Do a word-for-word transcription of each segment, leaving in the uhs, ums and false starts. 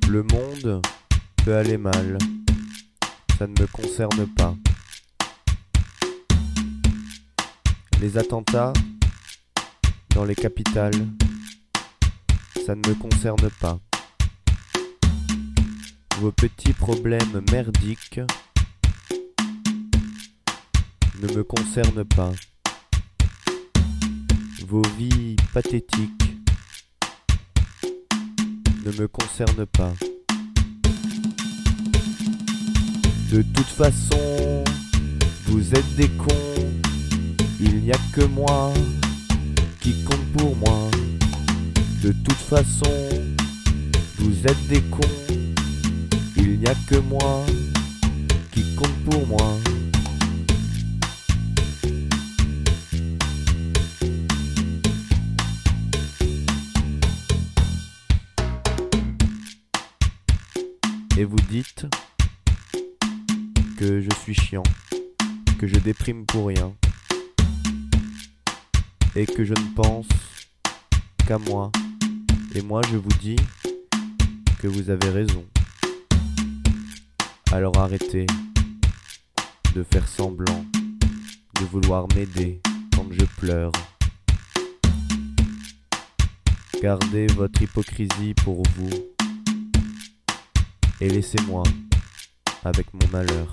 Le monde peut aller mal, ça ne me concerne pas. Les attentats dans les capitales, ça ne me concerne pas. Vos petits problèmes merdiques ne me concernent pas. Vos vies pathétiques ne me concernent pas. De toute façon, vous êtes des cons. Il n'y a que moi qui compte pour moi. De toute façon, vous êtes des cons. Il n'y a que moi qui compte pour moi. Et vous dites que je suis chiant, que je déprime pour rien, et que je ne pense qu'à moi. Et moi je vous dis que vous avez raison. Alors arrêtez de faire semblant de vouloir m'aider quand je pleure. Gardez votre hypocrisie pour vous et laissez-moi avec mon malheur.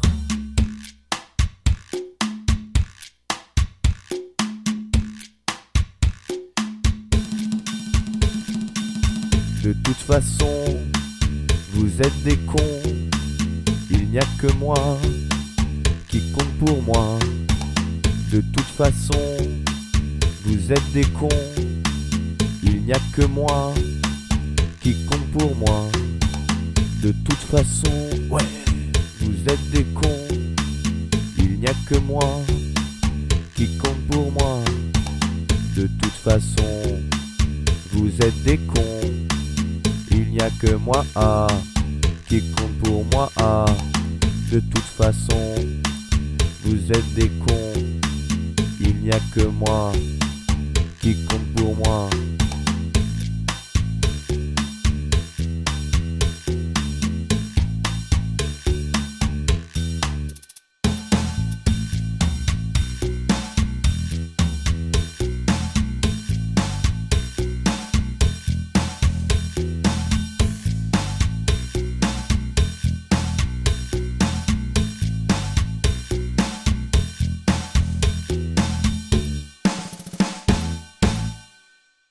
De toute façon, vous êtes des cons. Il n'y a que moi qui compte pour moi. De toute façon, vous êtes des cons. Il n'y a que moi qui compte pour moi. De toute façon, ouais, vous êtes des cons. Il n'y a que moi qui compte pour moi. De toute façon, vous êtes des cons. Il n'y a que moi ah, qui compte pour moi ah. De toute façon, vous êtes des cons. Il n'y a que moi qui compte pour moi.